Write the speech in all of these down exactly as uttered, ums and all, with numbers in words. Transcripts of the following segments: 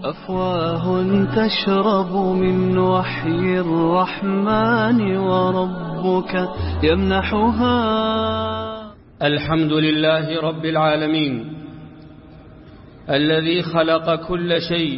أفواه تشرب من وحي الرحمن وربك يمنحها. الحمد لله رب العالمين الذي خلق كل شيء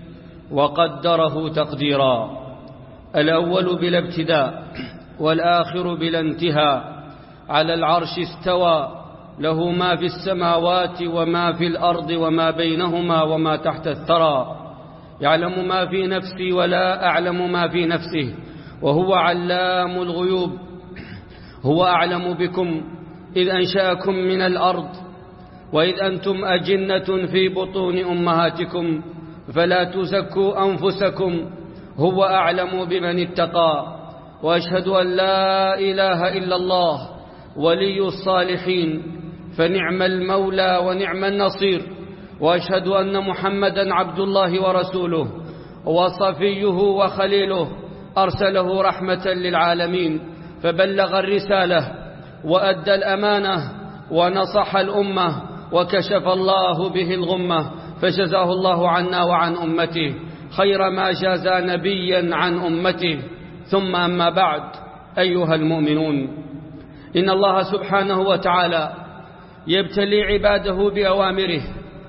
وقدره تقديرا، الأول بلا ابتداء والآخر بلا انتهاء، على العرش استوى، له ما في السماوات وما في الأرض وما بينهما وما تحت الثرى، يعلم ما في نفسي ولا أعلم ما في نفسه، وهو علام الغيوب. هو أعلم بكم إذ أنشأكم من الأرض وإذ أنتم أجنة في بطون أمهاتكم فلا تزكوا أنفسكم، هو أعلم بمن اتقى. وأشهد أن لا إله إلا الله ولي الصالحين، فنعم المولى ونعم النصير. وأشهد أن محمدا عبد الله ورسوله وصفيه وخليله، أرسله رحمة للعالمين، فبلغ الرسالة وأدى الأمانة ونصح الأمة، وكشف الله به الغمة، فجزاه الله عنا وعن أمته خير ما جازى نبيا عن أمته. ثم أما بعد، أيها المؤمنون، إن الله سبحانه وتعالى يبتلي عباده بأوامره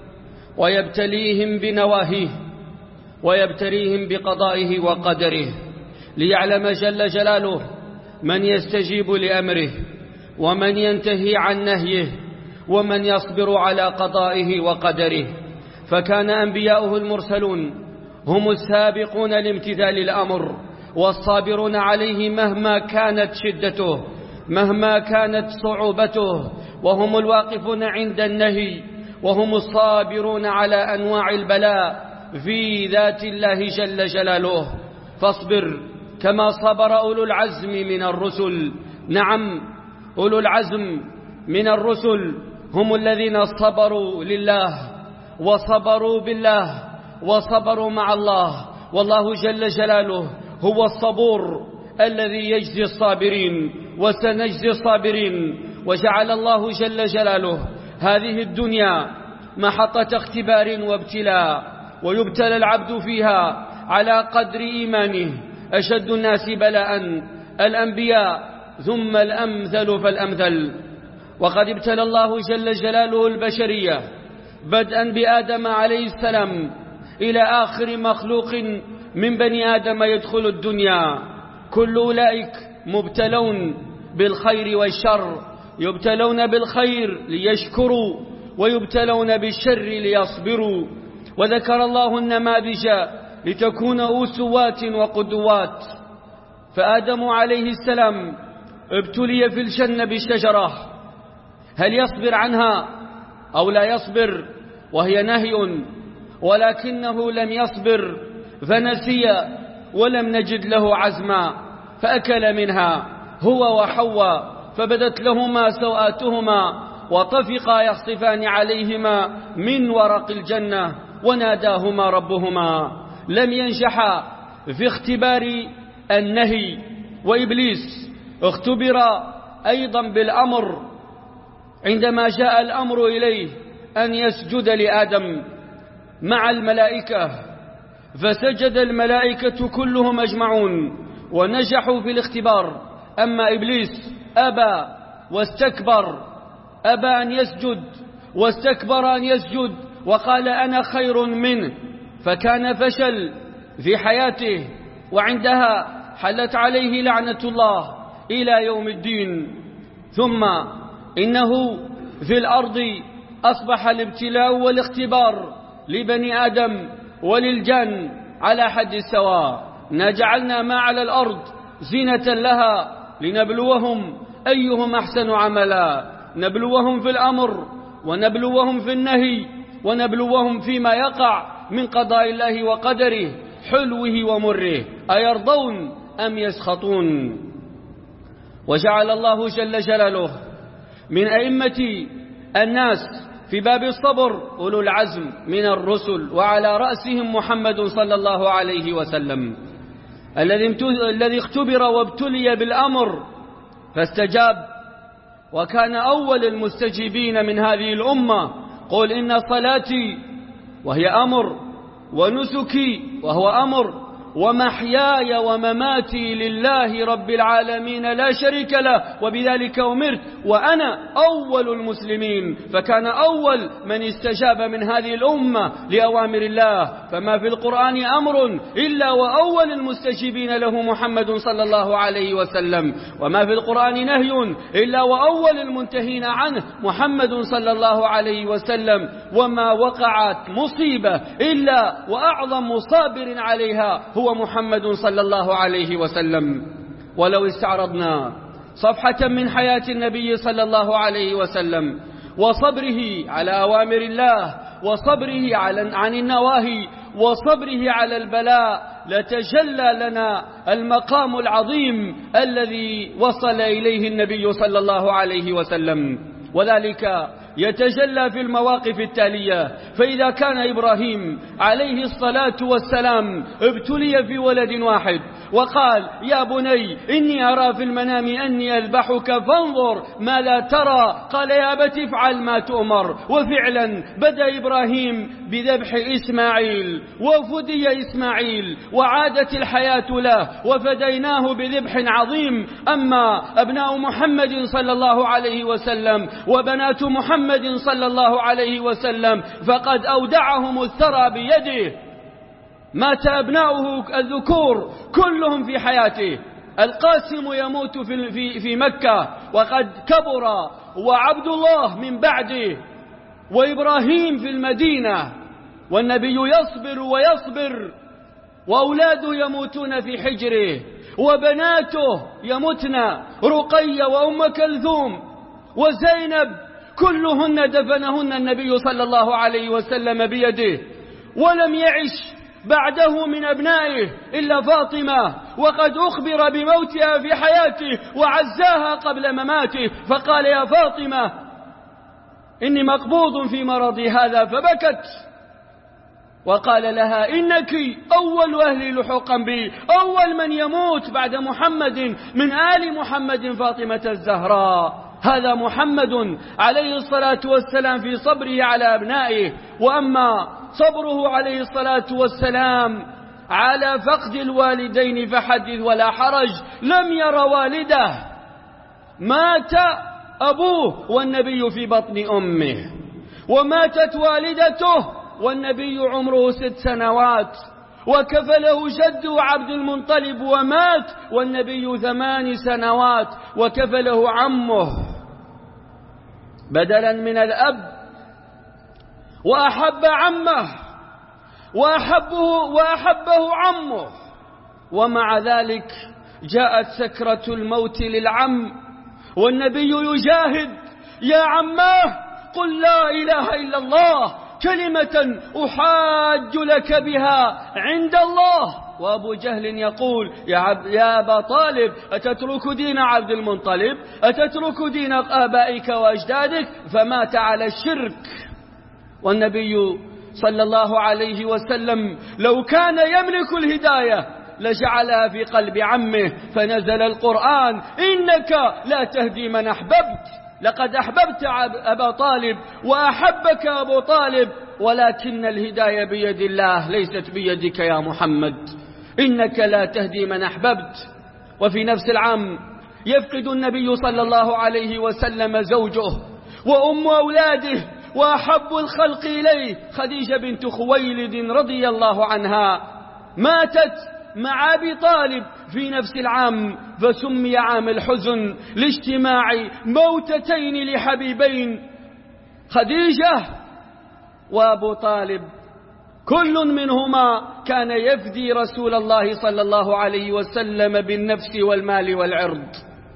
ويبتليهم بنواهيه ويبتليهم بقضائه وقدره، ليعلم جل جلاله من يستجيب لأمره ومن ينتهي عن نهيه ومن يصبر على قضائه وقدره. فكان أنبياؤه المرسلون هم السابقون لامتثال الأمر والصابرون عليه مهما كانت شدته، مهما كانت صعوبته، وهم الواقفون عند النهي، وهم الصابرون على أنواع البلاء في ذات الله جل جلاله. فاصبر كما صبر أولو العزم من الرسل. نعم، أولو العزم من الرسل هم الذين صبروا لله وصبروا بالله وصبروا مع الله، والله جل جلاله هو الصبور الذي يجزي الصابرين، وسنجزي الصابرين. وجعل الله جل جلاله هذه الدنيا محطة اختبار وابتلاء، ويبتلى العبد فيها على قدر إيمانه. أشد الناس بلاء الأنبياء ثم الأمثل فالأمثل. وقد ابتلى الله جل جلاله البشرية بدءا بآدم عليه السلام إلى آخر مخلوق من بني آدم يدخل الدنيا. كل أولئك مبتلون بالخير والشر، يبتلون بالخير ليشكروا ويبتلون بالشر ليصبروا. وذكر الله النماذج لتكون أسوات وقدوات. فآدم عليه السلام ابتلي في الجنة بالشجرة، هل يصبر عنها أو لا يصبر؟ وهي نهي، ولكنه لم يصبر فنسي ولم نجد له عزما، فأكل منها هو وحواء، فبدت لهما سوآتهما وطفقا يخصفان عليهما من ورق الجنة، وناداهما ربهما. لم ينجحا في اختبار النهي. وإبليس اختبر أيضا بالأمر عندما جاء الأمر إليه أن يسجد لآدم مع الملائكة، فسجد الملائكة كلهم أجمعون ونجحوا في الاختبار. أما إبليس أبى واستكبر، أبى أن يسجد واستكبر أن يسجد وقال أنا خير منه، فكان فشل في حياته، وعندها حلت عليه لعنة الله إلى يوم الدين. ثم إنه في الأرض أصبح الابتلاء والاختبار لبني آدم وللجن على حد السواء. نجعلنا ما على الأرض زينة لها لنبلوهم أيهم أحسن عملا، نبلوهم في الأمر ونبلوهم في النهي ونبلوهم فيما يقع من قضاء الله وقدره حلوه ومره، أيرضون أم يسخطون. وجعل الله جل جلاله من أئمة الناس في باب الصبر أولو العزم من الرسل، وعلى رأسهم محمد صلى الله عليه وسلم الذي اختبر وابتلي بالأمر فاستجاب، وكان أول المستجيبين من هذه الأمة. قل إن صلاتي، وهي أمر ونسكي وهو أمر ومحياي ومماتي لله رب العالمين لا شريك له وبذلك أمرت وأنا أول المسلمين. فكان أول من استجاب من هذه الأمة لأوامر الله. فما في القرآن أمر إلا وأول المستجيبين له محمد صلى الله عليه وسلم، وما في القرآن نهي إلا وأول المنتهين عنه محمد صلى الله عليه وسلم، وما وقعت مصيبة إلا وأعظم صابر عليها هو محمد صلى الله عليه وسلم. ولو استعرضنا صفحة من حياة النبي صلى الله عليه وسلم وصبره على أوامر الله وصبره عن النواهي وصبره على البلاء لتجلى لنا المقام العظيم الذي وصل إليه النبي صلى الله عليه وسلم، وذلك يتجلى في المواقف التالية. فإذا كان إبراهيم عليه الصلاة والسلام ابتلي في ولد واحد وقال يا بني إني أرى في المنام أني أذبحك فانظر ما لا ترى، قال يا أبت افعل ما تؤمر. وفعلا بدأ إبراهيم بذبح إسماعيل وفدي إسماعيل وعادت الحياة له وفديناه بذبح عظيم. أما أبناء محمد صلى الله عليه وسلم وبنات محمد صلى الله عليه وسلم فقد أودعهم الثرى بيده، مات أبناؤه الذكور كلهم في حياته. القاسم يموت في, في, في مكة وقد كبر، وعبد الله من بعده، وإبراهيم في المدينة، والنبي يصبر ويصبر وأولاده يموتون في حجره وبناته يموتن، رقية وأم كلثوم وزينب كلهن دفنهن النبي صلى الله عليه وسلم بيده. ولم يعش بعده من أبنائه إلا فاطمة، وقد أخبر بموتها في حياته وعزاها قبل مماته، فقال يا فاطمة إني مقبوض في مرضي هذا، فبكت وقال لها إنك أول أهلي لحقا بي، أول من يموت بعد محمد من آل محمد فاطمة الزهراء. هذا محمد عليه الصلاة والسلام في صبره على أبنائه. وأما صبره عليه الصلاة والسلام على فقد الوالدين فحدث ولا حرج. لم ير والده، مات أبوه والنبي في بطن أمه، وماتت والدته والنبي عمره ست سنوات، وكفله جده عبد المنطلب ومات والنبي ثمان سنوات، وكفله عمه بدلا من الأب، وأحب عمه وأحبه, وأحبه عمه. ومع ذلك جاءت سكرة الموت للعم والنبي يجاهد يا عماه قل لا إله إلا الله كلمة أحاج لك بها عند الله. وأبو جهل يقول يا, عب يا أبا طالب أتترك دين عبد المنطلب، أتترك دين آبائك وأجدادك؟ فمات على الشرك. والنبي صلى الله عليه وسلم لو كان يملك الهداية لجعلها في قلب عمه، فنزل القرآن إنك لا تهدي من أحببت، لقد أحببت أبا طالب وأحبك أبو طالب، ولكن الهداية بيد الله ليست بيدك يا محمد، إنك لا تهدي من أحببت. وفي نفس العام يفقد النبي صلى الله عليه وسلم زوجه وأم أولاده وأحب الخلق إليه خديجة بنت خويلد رضي الله عنها، ماتت مع أبي طالب في نفس العام، فسمي عام الحزن لاجتماع موتتين لحبيبين خديجة وأبو طالب، كل منهما كان يفدي رسول الله صلى الله عليه وسلم بالنفس والمال والعرض.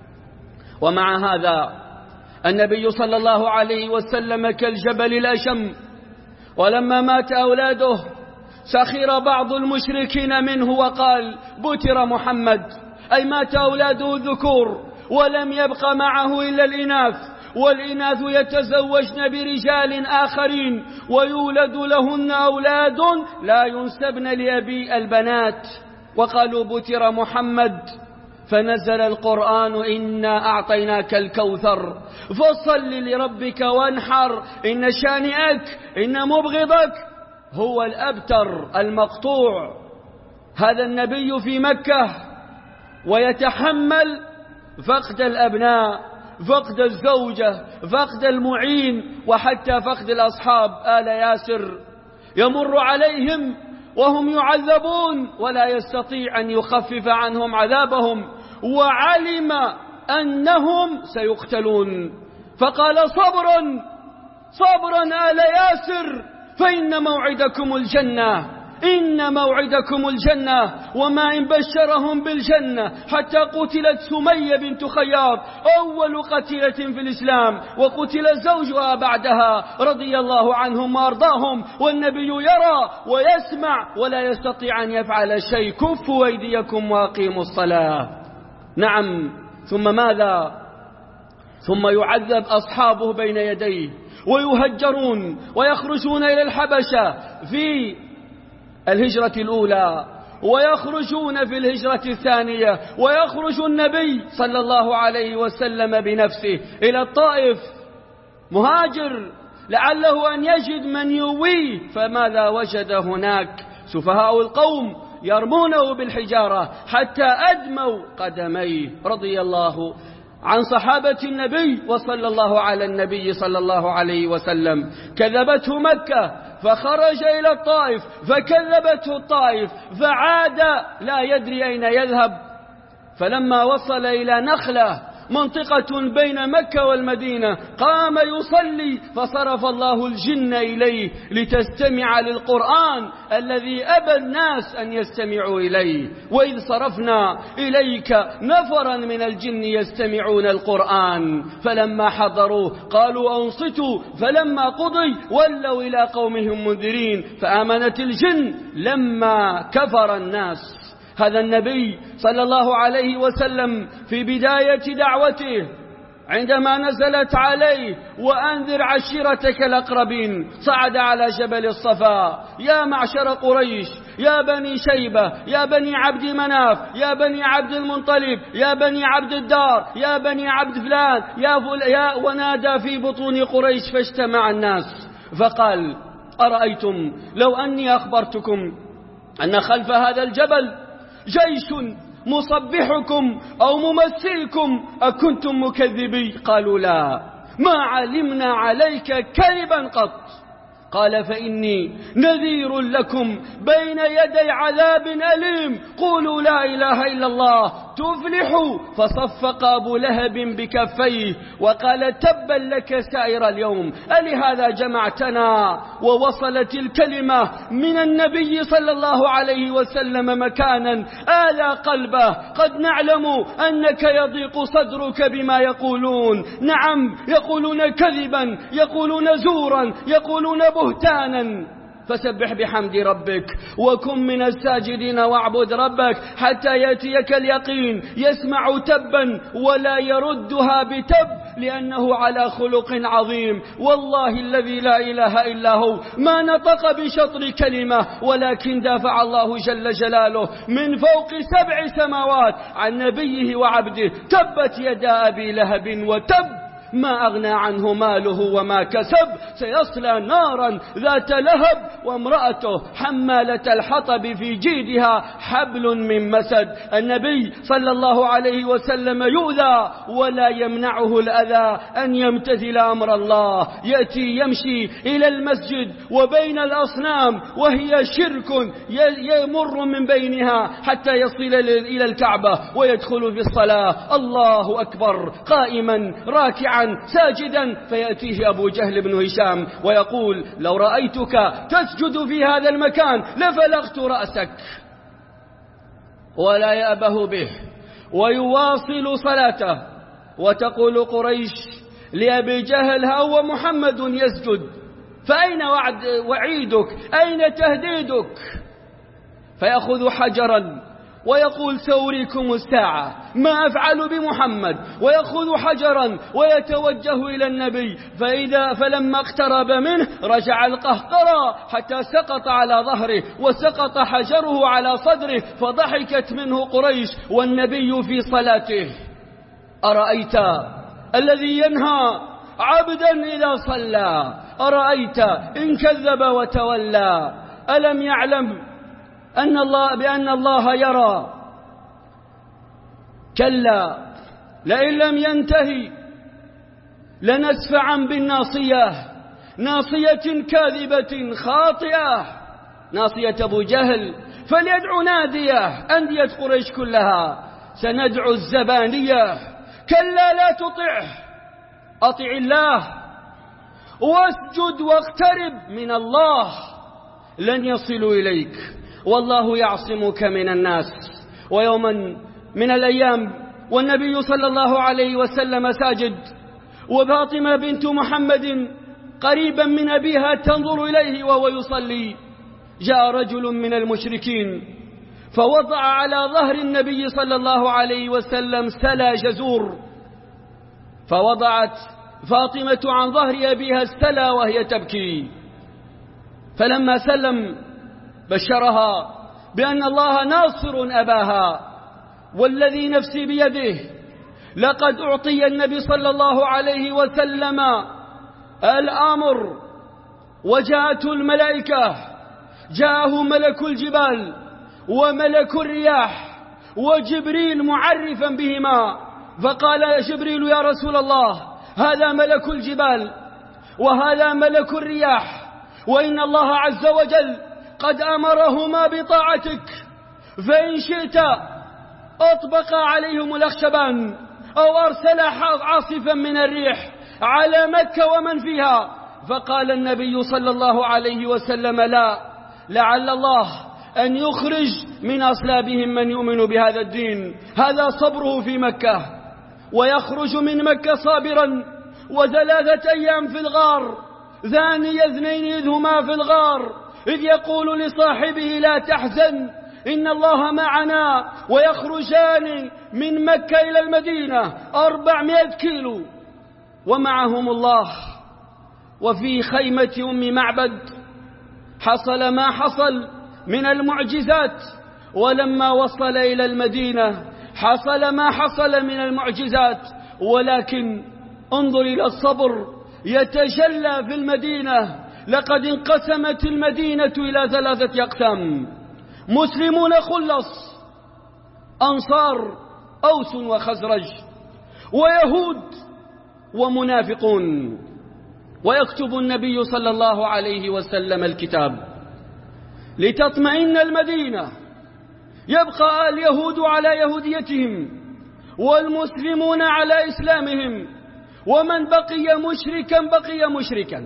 ومع هذا النبي صلى الله عليه وسلم كالجبل الأشم، ولما مات أولاده سخر بعض المشركين منه وقال بتر محمد، أي مات أولاده الذكور ولم يبق معه إلا الإناث، والإناث يتزوجن برجال آخرين ويولد لهن أولاد لا ينسبن لأبي البنات، وقالوا بتر محمد. فنزل القرآن إنا أعطيناك الكوثر فصل لربك وانحر إن شانئك إن مبغضك هو الأبتر المقطوع. هذا النبي في مكة ويتحمل فقد الأبناء، فقد الزوجة، فقد المعين، وحتى فقد الأصحاب آل ياسر. يمر عليهم وهم يعذبون ولا يستطيع أن يخفف عنهم عذابهم، وعلم أنهم سيقتلون فقال: صبرا صبرا آل ياسر فإن موعدكم الجنة، إن موعدكم الجنة. وما إن بشرهم بالجنة حتى قتلت سمية بنت خياط أول قتيلة في الإسلام، وقتل زوجها بعدها رضي الله عنهم وأرضاهم، والنبي يرى ويسمع ولا يستطيع أن يفعل شيء. كفوا أيديكم وأقيموا الصلاة. نعم، ثم ماذا؟ ثم يعذب أصحابه بين يديه ويهجرون ويخرجون إلى الحبشة في الهجرة الأولى، ويخرجون في الهجرة الثانية، ويخرج النبي صلى الله عليه وسلم بنفسه إلى الطائف مهاجر لعله أن يجد من يويه، فماذا وجد هناك؟ سفهاء القوم يرمونه بالحجارة حتى أدموا قدميه رضي الله عن صحابة النبي وصلى الله على النبي صلى الله عليه وسلم. كذبته مكة فخرج إلى الطائف، فكذبته الطائف فعاد لا يدري أين يذهب. فلما وصل إلى نخلة منطقة بين مكة والمدينة قام يصلي، فصرف الله الجن إليه لتستمع للقرآن الذي أبى الناس أن يستمعوا إليه. وإذ صرفنا إليك نفرا من الجن يستمعون القرآن فلما حضروه قالوا أنصتوا فلما قضي ولوا إلى قومهم منذرين، فآمنت الجن لما كفر الناس. هذا النبي صلى الله عليه وسلم في بداية دعوته عندما نزلت عليه وأنذر عشيرتك الأقربين صعد على جبل الصفا: يا معشر قريش، يا بني شيبة، يا بني عبد مناف، يا بني عبد المنطلب، يا بني عبد الدار، يا بني عبد فلان، يا فل... يا ونادى في بطون قريش فاجتمع الناس فقال: أرأيتم لو أني أخبرتكم أن خلف هذا الجبل جيش مصبحكم أو ممثلكم أكنتم مكذبي؟ قالوا: لا، ما علمنا عليك كذبا قط. قال: فإني نذير لكم بين يدي عذاب أليم، قولوا لا إله إلا الله تفلحوا. فصفق أبو لهب بكفيه وقال: تبا لك سائر اليوم، ألهذا جمعتنا؟ ووصلت الكلمة من النبي صلى الله عليه وسلم مكانا آلى قلبه: قد نعلم أنك يضيق صدرك بما يقولون، نعم يقولون كذبا، يقولون زورا، يقولون بهتانا، فسبح بحمد ربك وكن من الساجدين واعبد ربك حتى يأتيك اليقين. يسمع تبا ولا يردها بتب لأنه على خلق عظيم. والله الذي لا إله إلا هو ما نطق بشطر كلمة، ولكن دافع الله جل جلاله من فوق سبع سماوات عن نبيه وعبده: تبت يدا أبي لهب وتب، ما أغنى عنه ماله وما كسب، سيصلى نارا ذات لهب، وامرأته حمالة الحطب في جيدها حبل من مسد. النبي صلى الله عليه وسلم يؤذى ولا يمنعه الأذى أن يمتثل أمر الله. يأتي يمشي إلى المسجد وبين الأصنام وهي شرك يمر من بينها حتى يصل إلى الكعبة ويدخل في الصلاة الله أكبر قائما راكعا ساجدا، فيأتيه أبو جهل بن هشام ويقول: لو رأيتك تسجد في هذا المكان لفلغت رأسك. ولا يأبه به ويواصل صلاته. وتقول قريش لأبي جهل: هو محمد يسجد، فأين وعد وعيدك؟ أين تهديدك؟ فيأخذ حجرا ويقول: سأريكم الساعة ما أفعل بمحمد، ويأخذ حجرا ويتوجه إلى النبي، فإذا فلما اقترب منه رجع القهقرى حتى سقط على ظهره وسقط حجره على صدره، فضحكت منه قريش والنبي في صلاته. أرأيت الذي ينهى عبدا إذا صلى، أرأيت إن كذب وتولى، ألم يعلم أن الله بأن الله يرى؟ كلا لئن لم ينتهي لنسفعا بالناصية ناصية كاذبة خاطئة ناصية أبو جهل فليدعو ناديه أندية قريش كلها سندعو الزبانية كلا لا تطعه أطع الله واسجد واقترب من الله لن يصلوا إليك والله يعصمك من الناس. ويوما من الأيام والنبي صلى الله عليه وسلم ساجد وفاطمة بنت محمد قريبا من أبيها تنظر إليه وهو يصلي، جاء رجل من المشركين فوضع على ظهر النبي صلى الله عليه وسلم سلا جزور، فوضعت فاطمة عن ظهر أبيها السلا وهي تبكي، فلما سلم بشرها بأن الله ناصر أباها والذي نفسي بيده لقد أعطي النبي صلى الله عليه وسلم الأمر وجاءته الملائكة، جاءه ملك الجبال وملك الرياح وجبريل معرفا بهما، فقال جبريل يا رسول الله هذا ملك الجبال وهذا ملك الرياح، وإن الله عز وجل قد أمرهما بطاعتك، فإن شئت أطبق عليهم الأخشبان أو أرسل عاصفا من الريح على مكة ومن فيها. فقال النبي صلى الله عليه وسلم لا، لعل الله أن يخرج من أصلابهم من يؤمن بهذا الدين، هذا صبره في مكة، ويخرج من مكة صابرا وثلاثة أيام في الغار، ثاني اثنين إذ هما في الغار إذ يقول لصاحبه لا تحزن إن الله معنا، ويخرجان من مكة إلى المدينة أربعمائة كيلو ومعهم الله. وفي خيمة أم معبد حصل ما حصل من المعجزات، ولما وصل إلى المدينة حصل ما حصل من المعجزات، ولكن انظر إلى الصبر يتجلى في المدينة. لقد انقسمت المدينة إلى ثلاثة أقسام: مسلمون خلص، أنصار أوس وخزرج، ويهود ومنافقون. ويكتب النبي صلى الله عليه وسلم الكتاب لتطمئن المدينة، يبقى اليهود على يهوديتهم والمسلمون على إسلامهم، ومن بقي مشركا بقي مشركا،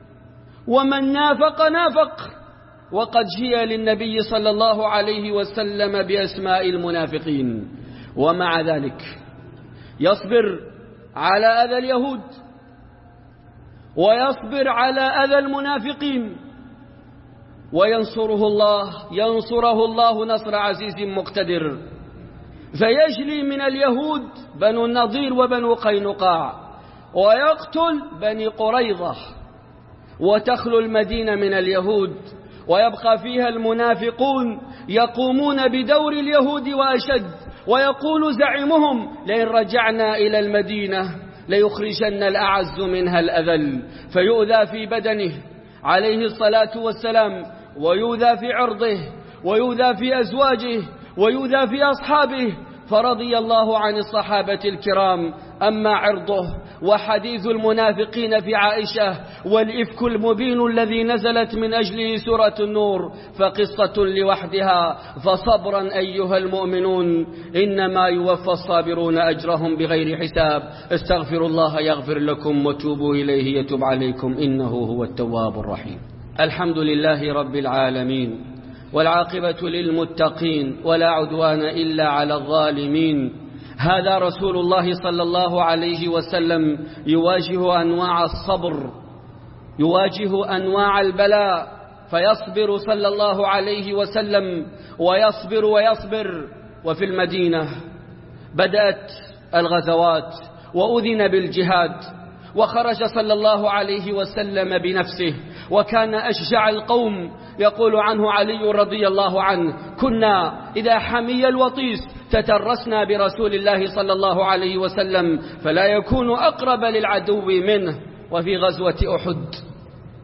ومن نافق نافق. وقد جيء للنبي صلى الله عليه وسلم بأسماء المنافقين، ومع ذلك يصبر على أذى اليهود ويصبر على أذى المنافقين، وينصره الله ينصره الله نصر عزيز مقتدر، فيجلي من اليهود بنو النضير وبنو قينقاع، ويقتل بني قريظة، وتخلو المدينة من اليهود، ويبقى فيها المنافقون يقومون بدور اليهود وأشد. ويقول زعيمهم لئن رجعنا إلى المدينة ليخرجن الأعز منها الأذل، فيؤذى في بدنه عليه الصلاة والسلام، ويؤذى في عرضه، ويؤذى في أزواجه، ويؤذى في أصحابه. فرضي الله عن الصحابة الكرام. أما عرضه وحديث المنافقين في عائشة والإفك المبين الذي نزلت من أجله سورة النور فقصة لوحدها، فصبرا أيها المؤمنون، إنما يوفى الصابرون أجرهم بغير حساب. استغفروا الله يغفر لكم وتوبوا إليه يتوب عليكم إنه هو التواب الرحيم. الحمد لله رب العالمين، والعاقبة للمتقين، ولا عدوان إلا على الظالمين. هذا رسول الله صلى الله عليه وسلم يواجه أنواع الصبر، يواجه أنواع البلاء، فيصبر صلى الله عليه وسلم ويصبر ويصبر. وفي المدينة بدأت الغزوات وأذن بالجهاد، وخرج صلى الله عليه وسلم بنفسه، وكان أشجع القوم. يقول عنه علي رضي الله عنه: كنا إذا حمي الوطيس تترسنا برسول الله صلى الله عليه وسلم فلا يكون أقرب للعدو منه. وفي غزوة أحد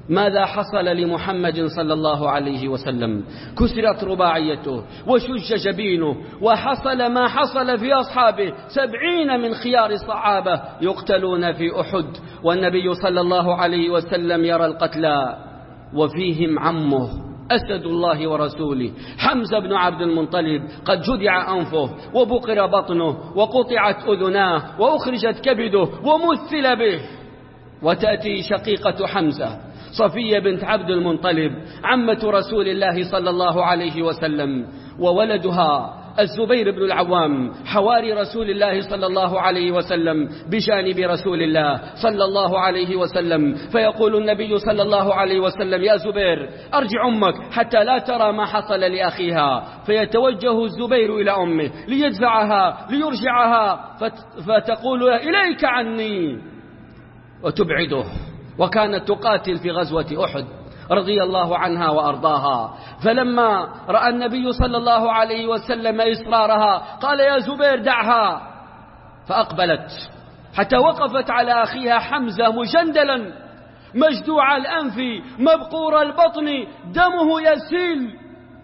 ماذا حصل لمحمد صلى الله عليه وسلم؟ كسرت رباعيته وشج جبينه، وحصل ما حصل في أصحابه، سبعين من خيار الصحابة يقتلون في أحد، والنبي صلى الله عليه وسلم يرى القتلى وفيهم عمه أسد الله ورسوله حمزة بن عبد المطلب قد جدع أنفه وبقر بطنه وقطعت أذناه وأخرجت كبده ومثل به. وتأتي شقيقة حمزة صفية بنت عبد المطلب عمة رسول الله صلى الله عليه وسلم، وولدها الزبير بن العوام حواري رسول الله صلى الله عليه وسلم بجانب رسول الله صلى الله عليه وسلم. فيقول النبي صلى الله عليه وسلم: يا زبير أرجع أمك حتى لا ترى ما حصل لأخيها. فيتوجه الزبير إلى أمه ليدفعها ليرجعها، فتقول: إليك عني، وتبعده. وكانت تقاتل في غزوة أحد رضي الله عنها وأرضاها. فلما رأى النبي صلى الله عليه وسلم إصرارها قال: يا زبير دعها. فأقبلت حتى وقفت على أخيها حمزة مجندلا مجدوع الأنف مبقور البطن دمه يسيل.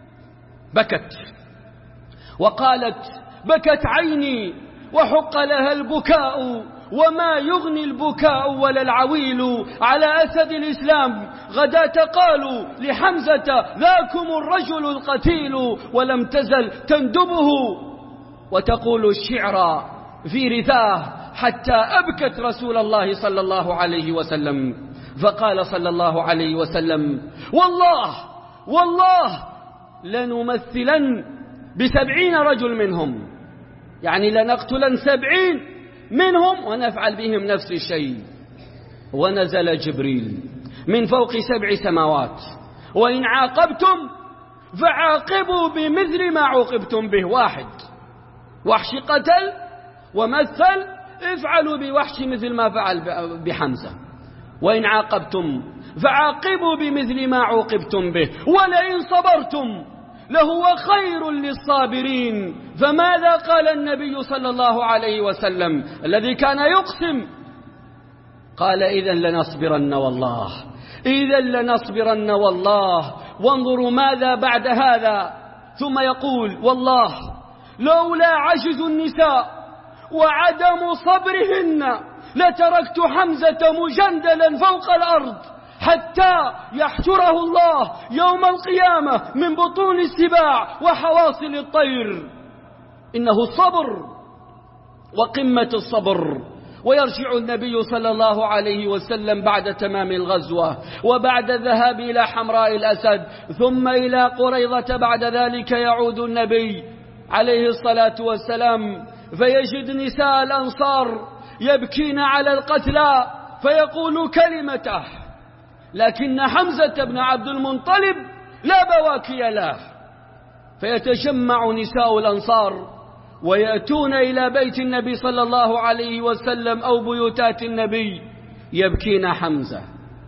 بكت وقالت: بكت عيني وحق لها البكاء، وما يغني البكاء ولا العويل على أسد الإسلام. غداة قالوا لحمزة: ذاكم الرجل القتيل، ولم تزل تندبه وتقول الشعر في رثاه حتى أبكت رسول الله صلى الله عليه وسلم. فقال صلى الله عليه وسلم: والله والله لنمثلن بسبعين رجل منهم، يعني لنقتلن سبعين منهم ونفعل بهم نفس الشيء. ونزل جبريل من فوق سبع سماوات: وإن عاقبتم فعاقبوا بمثل ما عوقبتم به. واحد وحش قتل ومثل، افعلوا بوحش مثل ما فعل بحمزة. وإن عاقبتم فعاقبوا بمثل ما عوقبتم به، ولئن صبرتم لهو خير للصابرين. فماذا قال النبي صلى الله عليه وسلم الذي كان يقسم؟ قال: إذن لنصبرن والله، إذن لنصبرن والله، وانظروا ماذا بعد هذا. ثم يقول: والله لولا عجز النساء وعدم صبرهن لتركت حمزة مجندلا فوق الأرض حتى يحشره الله يوم القيامة من بطون السباع وحواصل الطير. إنه الصبر وقمة الصبر. ويرجع النبي صلى الله عليه وسلم بعد تمام الغزوة وبعد الذهاب إلى حمراء الأسد ثم إلى قريظة. بعد ذلك يعود النبي عليه الصلاة والسلام فيجد نساء الأنصار يبكين على القتلى، فيقول كلمته، لكن حمزة بن عبد المطلب لا بواكي له. فيتجمع نساء الأنصار ويأتون إلى بيت النبي صلى الله عليه وسلم أو بيوتات النبي يبكين حمزة.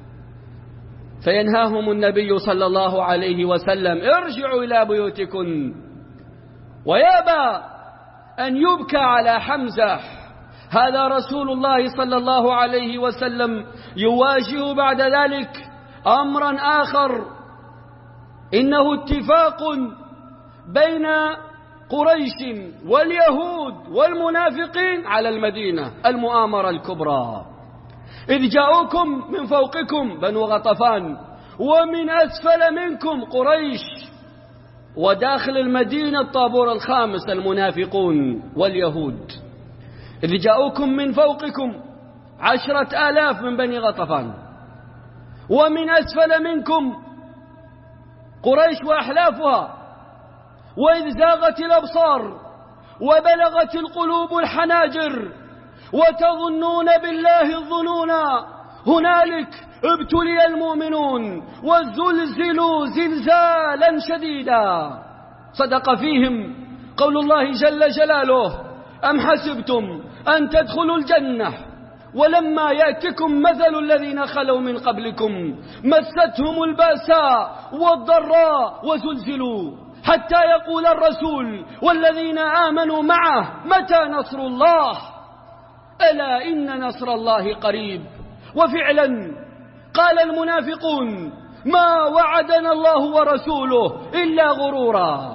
فينهاهم النبي صلى الله عليه وسلم: ارجعوا إلى بيوتكن. ويابى أن يبكى على حمزة. هذا رسول الله صلى الله عليه وسلم يواجه بعد ذلك أمرا آخر، إنه اتفاق بين قريش واليهود والمنافقين على المدينة، المؤامرة الكبرى. إذ جاءوكم من فوقكم بنو غطفان، ومن أسفل منكم قريش، وداخل المدينة الطابور الخامس المنافقون واليهود. إذ جاءوكم من فوقكم عشرة آلاف من بني غطفان، ومن أسفل منكم قريش وأحلافها. وإذ زاغت الأبصار وبلغت القلوب الحناجر وتظنون بالله الظنونا، هنالك ابتلي المؤمنون وزلزلوا زلزالا شديدا. صدق فيهم قول الله جل جلاله: أم حسبتم أن تدخلوا الجنة ولما يأتكم مثل الذين خلوا من قبلكم مستهم البأساء والضراء وزلزلوا حتى يقول الرسول والذين آمنوا معه متى نصر الله؟ ألا إن نصر الله قريب. وفعلا قال المنافقون: ما وعدنا الله ورسوله إلا غرورا.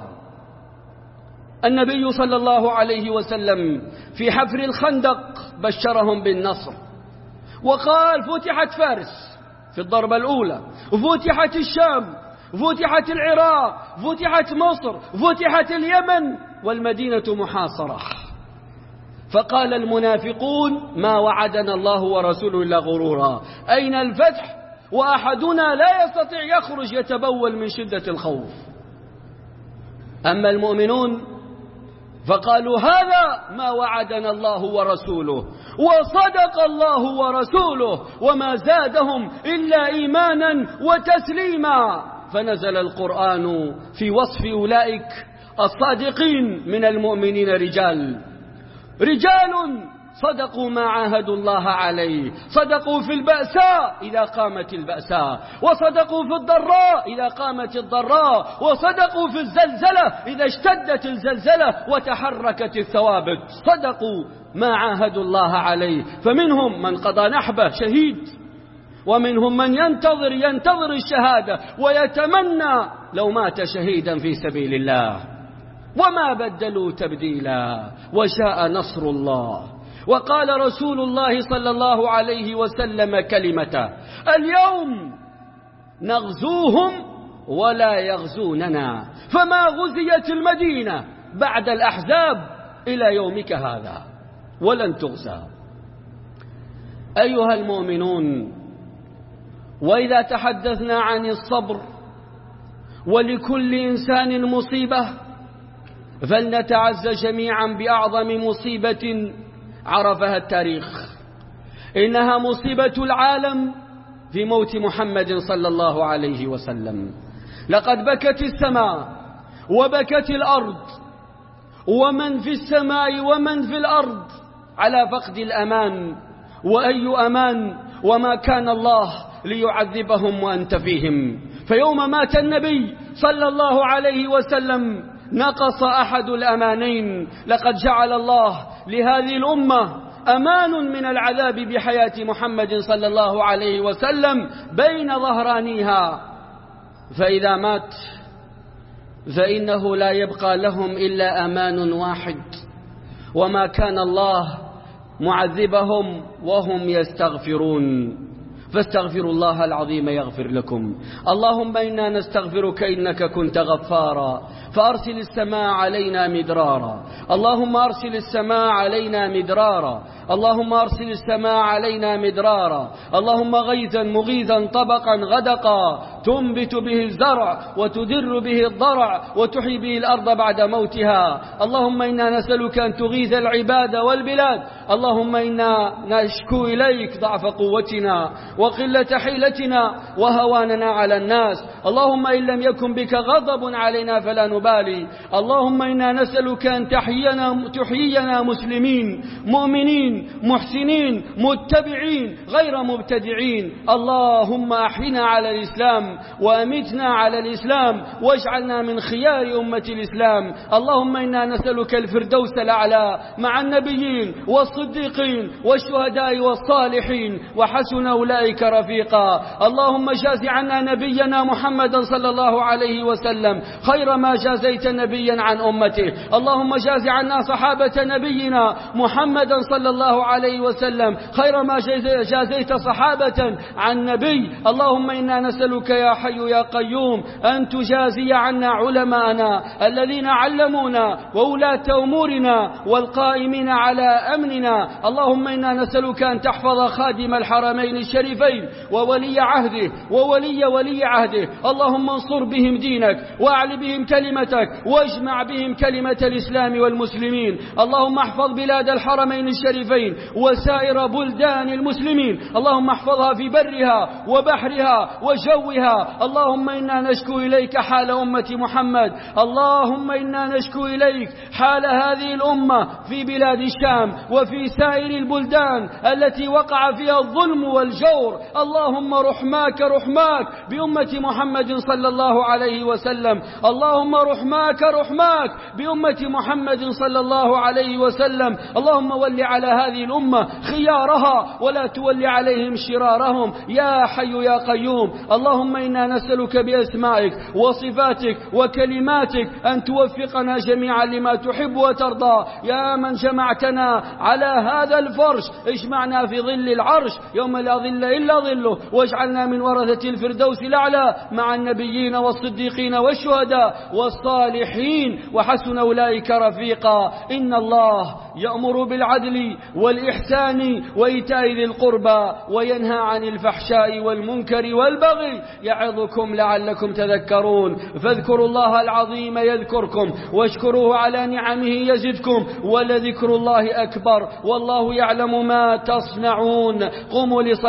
النبي صلى الله عليه وسلم في حفر الخندق بشرهم بالنصر، وقال: فتحت فارس في الضربة الأولى، فتحت الشام، فتحت العراق، فتحت مصر، فتحت اليمن، والمدينة محاصرة. فقال المنافقون: ما وعدنا الله ورسوله إلا غرورا. أين الفتح وأحدنا لا يستطيع يخرج يتبول من شدة الخوف؟ أما المؤمنون فقالوا: هذا ما وعدنا الله ورسوله، وصدق الله ورسوله، وما زادهم إلا إيمانا وتسليما. فنزل القرآن في وصف أولئك الصادقين من المؤمنين: رجال رجال صدقوا ما عاهدوا الله عليه، صدقوا في البأساء إذا قامت البأساء، وصدقوا في الضراء إذا قامت الضراء، وصدقوا في الزلزلة إذا اشتدت الزلزلة وتحركت الثوابت. صدقوا ما عاهدوا الله عليه، فمنهم من قضى نحبه شهيد، ومنهم من ينتظر ينتظر الشهادة ويتمنى لو مات شهيدا في سبيل الله. وما بدلوا تبديلا، وشاء نصر الله. وقال رسول الله صلى الله عليه وسلم كلمته: اليوم نغزوهم ولا يغزوننا. فما غزيت المدينة بعد الأحزاب إلى يومك هذا، ولن تغزى. أيها المؤمنون، وإذا تحدثنا عن الصبر ولكل إنسان مصيبة، فلنتعز جميعا بأعظم مصيبة عرفها التاريخ. إنها مصيبة العالم في موت محمد صلى الله عليه وسلم. لقد بكت السماء وبكت الأرض، ومن في السماء ومن في الأرض، على فقد الأمان. وأي أمان وما كان الله ليعذبهم وأنت فيهم. فيوم مات النبي صلى الله عليه وسلم نقص أحد الأمانين. لقد جعل الله لهذه الأمة أمان من العذاب بحياة محمد صلى الله عليه وسلم بين ظهرانيها، فإذا مات فإنه لا يبقى لهم إلا أمان واحد: وما كان الله معذبهم وهم يستغفرون. فاستغفروا الله العظيم يغفر لكم. اللهم إنا نستغفرك إنك كنت غفارا، فأرسل السماء علينا مدرارا. اللهم أرسل السماء علينا مدرارا. اللهم أرسل السماء علينا مدرارا. اللهم غيثا مغيثا طبقا غدقا تنبت به الزرع وتدر به الضرع وتحيي به الأرض بعد موتها. اللهم إنا نسألك أن تغيث العباد والبلاد. اللهم إنا نشكو إليك ضعف قوتنا وقلة حيلتنا وهواننا على الناس. اللهم إن لم يكن بك غضب علينا فلا نبالي. اللهم إنا نسألك أن تحيينا, تحيينا مسلمين مؤمنين محسنين متبعين غير مبتدعين. اللهم أحينا على الإسلام وأمتنا على الإسلام واجعلنا من خيار أمة الإسلام. اللهم إنا نسألك الفردوس الأعلى مع النبيين والصديقين والشهداء والصالحين وحسن أولئك رفيقا. اللهم جاز عنا نبينا محمدا صلى الله عليه وسلم خير ما جازيت نبيا عن أمته. اللهم جاز عنا صحابة نبينا محمدا صلى الله عليه وسلم خير ما جازيت صحابة عن نبي. اللهم إنا نسألك يا حي يا قيوم أن تجازي عنا علماءنا الذين علمونا وولاة أمورنا والقائمين على أمننا. اللهم إنا نسألك أن تحفظ خادم الحرمين الشريفين وولي عهده وولي ولي عهده. اللهم انصر بهم دينك واعل بهم كلمتك واجمع بهم كلمة الإسلام والمسلمين. اللهم احفظ بلاد الحرمين الشريفين وسائر بلدان المسلمين. اللهم احفظها في برها وبحرها وجوها بها. اللهم إنا نشكو إليك حال أمة محمد، اللهم إنا نشكو إليك حال هذه الأمة في بلاد الشام وفي سائر البلدان التي وقع فيها الظلم والجور. اللهم رحماك رحماك بأمة محمد صلى الله عليه وسلم، اللهم رحماك رحماك بأمة محمد صلى الله عليه وسلم. اللهم ول على هذه الأمة خيارها ولا تول عليهم شرارهم يا حي يا قيوم. اللهم إنا نسألك بأسمائك وصفاتك وكلماتك أن توفقنا جميعا لما تحب وترضى. يا من جمعتنا على هذا الفرش اجمعنا في ظل العرش يوم لا ظل إلا ظله، واجعلنا من ورثة الفردوس الأعلى مع النبيين والصديقين والشهداء والصالحين وحسن أولئك رفيقا. إن الله يأمر بالعدل والإحسان وإيتاء ذي القربى وينهى عن الفحشاء والمنكر والبغي يعظكم لعلكم تذكرون. فاذكروا الله العظيم يذكركم واشكروه على نعمه يزدكم ولذكر الله أكبر والله يعلم ما تصنعون. قوموا لصلاة